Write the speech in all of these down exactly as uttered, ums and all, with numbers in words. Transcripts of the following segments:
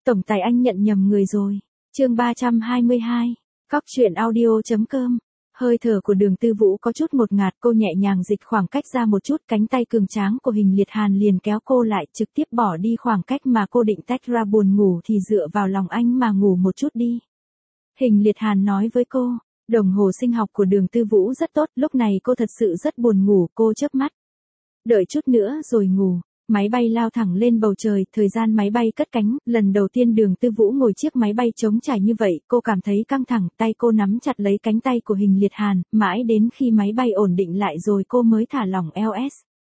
Tổng tài anh nhận nhầm người rồi. Chương ba trăm hai mươi hai. Cóc truyện audio chấm com. Hơi thở của Đường Tư Vũ có chút một ngạt, cô nhẹ nhàng dịch khoảng cách ra một chút, cánh tay cường tráng của Hình Liệt Hàn liền kéo cô lại, trực tiếp bỏ đi khoảng cách mà cô định tách ra, buồn ngủ thì dựa vào lòng anh mà ngủ một chút đi. Hình Liệt Hàn nói với cô, đồng hồ sinh học của Đường Tư Vũ rất tốt, lúc này cô thật sự rất buồn ngủ, cô chớp mắt. Đợi chút nữa rồi ngủ. Máy bay lao thẳng lên bầu trời, thời gian máy bay cất cánh, lần đầu tiên Đường Tư Vũ ngồi chiếc máy bay trống trải như vậy, cô cảm thấy căng thẳng, tay cô nắm chặt lấy cánh tay của Hình Liệt Hàn, mãi đến khi máy bay ổn định lại rồi cô mới thả lỏng eo ét.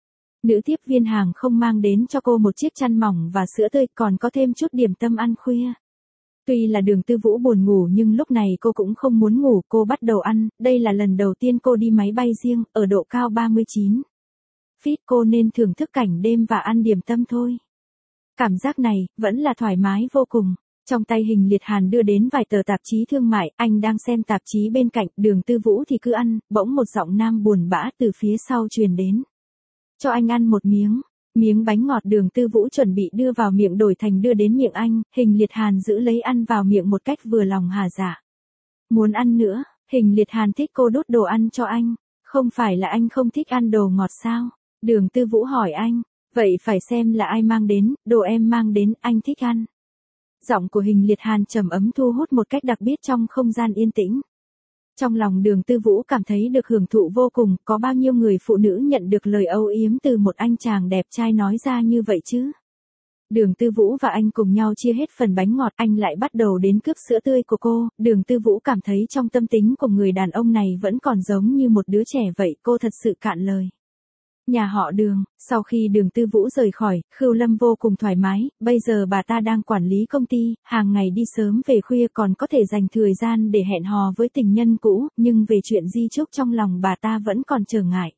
Nữ tiếp viên hàng không mang đến cho cô một chiếc chăn mỏng và sữa tươi, còn có thêm chút điểm tâm ăn khuya. Tuy là Đường Tư Vũ buồn ngủ nhưng lúc này cô cũng không muốn ngủ, cô bắt đầu ăn, đây là lần đầu tiên cô đi máy bay riêng, ở độ cao ba mươi chín feet, cô nên thưởng thức cảnh đêm và ăn điểm tâm thôi. Cảm giác này, vẫn là thoải mái vô cùng. Trong tay Hình Liệt Hàn đưa đến vài tờ tạp chí thương mại, anh đang xem tạp chí bên cạnh, Đường Tư Vũ thì cứ ăn, bỗng một giọng nam buồn bã từ phía sau truyền đến. Cho anh ăn một miếng. Miếng bánh ngọt Đường Tư Vũ chuẩn bị đưa vào miệng đổi thành đưa đến miệng anh, Hình Liệt Hàn giữ lấy ăn vào miệng một cách vừa lòng hà dạ. Muốn ăn nữa, Hình Liệt Hàn thích cô đút đồ ăn cho anh. Không phải là anh không thích ăn đồ ngọt sao? Đường Tư Vũ hỏi anh, vậy phải xem là ai mang đến, đồ em mang đến, anh thích ăn. Giọng của Hình Liệt Hàn trầm ấm thu hút một cách đặc biệt trong không gian yên tĩnh. Trong lòng Đường Tư Vũ cảm thấy được hưởng thụ vô cùng, có bao nhiêu người phụ nữ nhận được lời âu yếm từ một anh chàng đẹp trai nói ra như vậy chứ. Đường Tư Vũ và anh cùng nhau chia hết phần bánh ngọt, anh lại bắt đầu đến cướp sữa tươi của cô, Đường Tư Vũ cảm thấy trong tâm tính của người đàn ông này vẫn còn giống như một đứa trẻ vậy, cô thật sự cạn lời. Nhà họ Đường, sau khi Đường Tư Vũ rời khỏi, Khưu Lâm vô cùng thoải mái, bây giờ bà ta đang quản lý công ty, hàng ngày đi sớm về khuya còn có thể dành thời gian để hẹn hò với tình nhân cũ, nhưng về chuyện di chúc trong lòng bà ta vẫn còn trở ngại.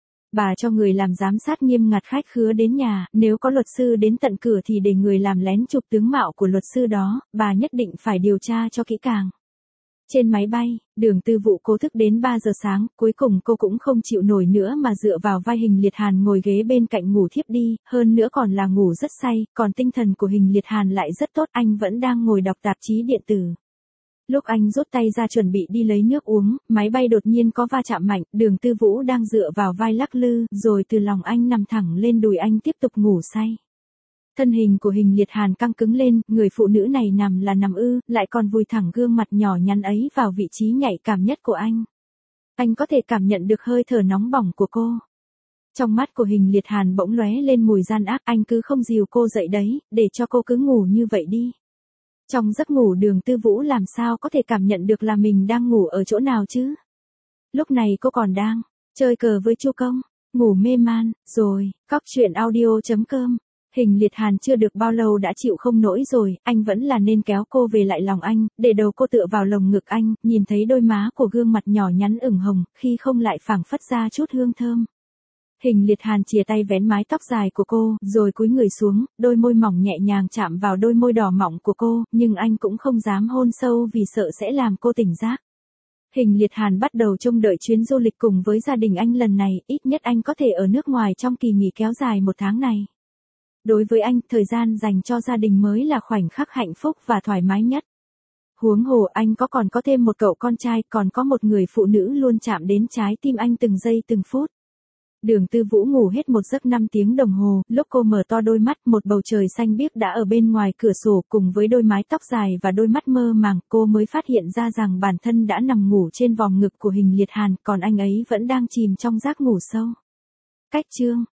Bà cho người làm giám sát nghiêm ngặt khách khứa đến nhà, nếu có luật sư đến tận cửa thì để người làm lén chụp tướng mạo của luật sư đó, bà nhất định phải điều tra cho kỹ càng. Trên máy bay, Đường Tư Vũ cố thức đến ba giờ sáng, cuối cùng cô cũng không chịu nổi nữa mà dựa vào vai Hình Liệt Hàn ngồi ghế bên cạnh ngủ thiếp đi, hơn nữa còn là ngủ rất say, còn tinh thần của Hình Liệt Hàn lại rất tốt, anh vẫn đang ngồi đọc tạp chí điện tử. Lúc anh rút tay ra chuẩn bị đi lấy nước uống, máy bay đột nhiên có va chạm mạnh, Đường Tư Vũ đang dựa vào vai lắc lư, rồi từ lòng anh nằm thẳng lên đùi anh tiếp tục ngủ say. Thân hình của Hình Liệt Hàn căng cứng lên, người phụ nữ này nằm là nằm ư, lại còn vùi thẳng gương mặt nhỏ nhắn ấy vào vị trí nhạy cảm nhất của anh. Anh có thể cảm nhận được hơi thở nóng bỏng của cô. Trong mắt của Hình Liệt Hàn bỗng lóe lên mùi gian ác, anh cứ không dìu cô dậy đấy, để cho cô cứ ngủ như vậy đi. Trong giấc ngủ Đường Tư Vũ làm sao có thể cảm nhận được là mình đang ngủ ở chỗ nào chứ? Lúc này cô còn đang chơi cờ với Chu Công, ngủ mê man, rồi, cóc truyện audio chấm com. Hình Liệt Hàn chưa được bao lâu đã chịu không nổi rồi, anh vẫn là nên kéo cô về lại lòng anh, để đầu cô tựa vào lồng ngực anh, nhìn thấy đôi má của gương mặt nhỏ nhắn ửng hồng, khi không lại phảng phất ra chút hương thơm. Hình Liệt Hàn chìa tay vén mái tóc dài của cô, rồi cúi người xuống, đôi môi mỏng nhẹ nhàng chạm vào đôi môi đỏ mọng của cô, nhưng anh cũng không dám hôn sâu vì sợ sẽ làm cô tỉnh giác. Hình Liệt Hàn bắt đầu trông đợi chuyến du lịch cùng với gia đình anh lần này, ít nhất anh có thể ở nước ngoài trong kỳ nghỉ kéo dài một tháng này. Đối với anh, thời gian dành cho gia đình mới là khoảnh khắc hạnh phúc và thoải mái nhất. Huống hồ anh có còn có thêm một cậu con trai, còn có một người phụ nữ luôn chạm đến trái tim anh từng giây từng phút. Đường Tư Vũ ngủ hết một giấc năm tiếng đồng hồ, lúc cô mở to đôi mắt, một bầu trời xanh biếc đã ở bên ngoài cửa sổ, cùng với đôi mái tóc dài và đôi mắt mơ màng, cô mới phát hiện ra rằng bản thân đã nằm ngủ trên vòng ngực của Hình Liệt Hàn, còn anh ấy vẫn đang chìm trong giấc ngủ sâu. Cách chương